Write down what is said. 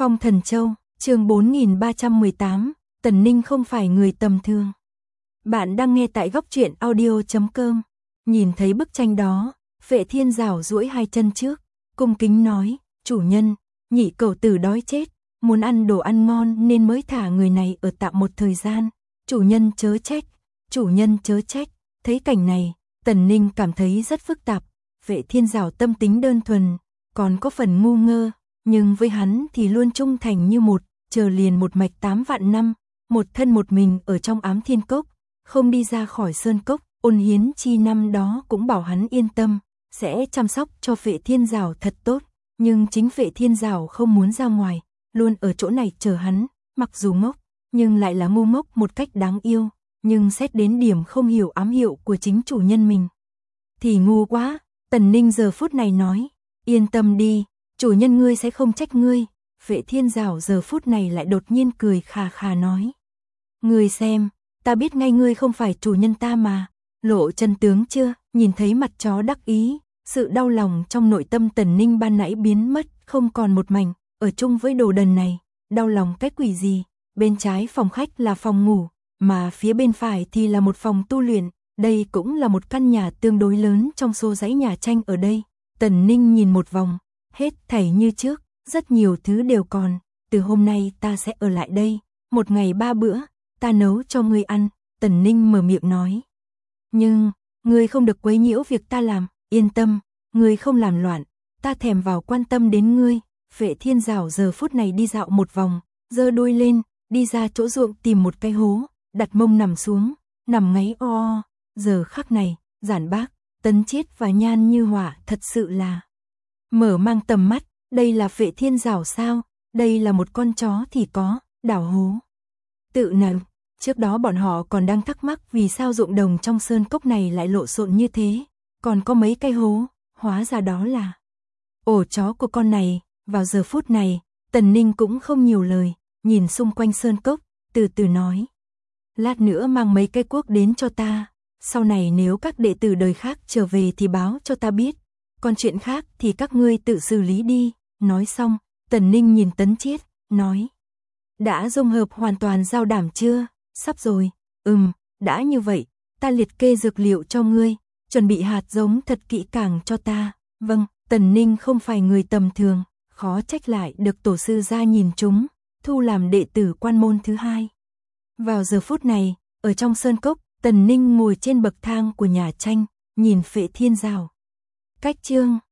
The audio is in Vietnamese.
Phong Thần Châu, chương 4318, Tần Ninh không phải người tầm thường. Bạn đang nghe tại góc truyện audio.com. Nhìn thấy bức tranh đó, Phệ Thiên Giảo duỗi hai chân trước, cung kính nói, chủ nhân, nhị cẩu tử đói chết, muốn ăn đồ ăn ngon nên mới thả người này ở tạm một thời gian. Chủ nhân chớ trách, chủ nhân chớ trách. Thấy cảnh này, Tần Ninh cảm thấy rất phức tạp. Phệ Thiên Giảo tâm tính đơn thuần, còn có phần ngu ngơ, nhưng với hắn thì luôn trung thành như một, chờ liền một mạch 8 vạn năm, một thân một mình ở trong Ám Thiên Cốc, không đi ra khỏi Sơn Cốc. Ôn Hiến Chi năm đó cũng bảo hắn yên tâm, sẽ chăm sóc cho Phệ Thiên Giảo thật tốt, nhưng chính Phệ Thiên Giảo không muốn ra ngoài, luôn ở chỗ này chờ hắn, mặc dù ngốc, nhưng lại là ngu ngốc một cách đáng yêu, nhưng xét đến điểm không hiểu ám hiệu của chính chủ nhân mình thì ngu quá. Tần Ninh giờ phút này nói, yên tâm đi, chủ nhân ngươi sẽ không trách ngươi. Phệ Thiên Giảo giờ phút này lại đột nhiên cười khà khà nói, ngươi xem, ta biết ngay ngươi không phải chủ nhân ta mà. Lộ chân tướng chưa? Nhìn thấy mặt chó đắc ý, sự đau lòng trong nội tâm Tần Ninh ban nãy biến mất, không còn một mảnh. Ở chung với đồ đần này, đau lòng cái quỷ gì? Bên trái phòng khách là phòng ngủ, mà phía bên phải thì là một phòng tu luyện. Đây cũng là một căn nhà tương đối lớn trong số dãy nhà tranh ở đây. Tần Ninh nhìn một vòng, hết thảy như trước, rất nhiều thứ đều còn. Từ hôm nay ta sẽ ở lại đây, một ngày 3 bữa, ta nấu cho ngươi ăn. Tần Ninh mở miệng nói, nhưng ngươi không được quấy nhiễu việc ta làm, yên tâm, ngươi không làm loạn, ta thèm vào quan tâm đến ngươi. Phệ Thiên Giảo giờ phút này đi dạo một vòng, giơ đuôi lên, đi ra chỗ ruộng tìm một cái hố, đặt mông nằm xuống, nằm ngáy o. Giờ khắc này, Giản Bác, Tấn Chiết và Nhan Như Hỏa thật sự là mở mang tầm mắt. Đây là Phệ Thiên Giảo sao? Đây là một con chó thì có, đào hố tự nằm. Trước đó bọn họ còn đang thắc mắc vì sao ruộng đồng trong sơn cốc này lại lộn xộn như thế, còn có mấy cái hố, hóa ra đó là ổ chó của con này. Vào giờ phút này, Tần Ninh cũng không nhiều lời, nhìn xung quanh sơn cốc, từ từ nói, lát nữa mang mấy cái cuốc đến cho ta, sau này nếu các đệ tử đời khác trở về thì báo cho ta biết, còn chuyện khác thì các ngươi tự xử lý đi. Nói xong, Tần Ninh nhìn Tấn Chiết, nói, đã dung hợp hoàn toàn giao đảm chưa? Sắp rồi. Đã như vậy, ta liệt kê dược liệu cho ngươi, chuẩn bị hạt giống thật kỹ càng cho ta. Vâng. Tần Ninh không phải người tầm thường, khó trách lại được tổ sư gia nhìn chúng, thu làm đệ tử quan môn thứ hai. Vào giờ phút này, ở trong sơn cốc, Tần Ninh ngồi trên bậc thang của nhà tranh, nhìn Phệ Thiên Giảo. Cách chương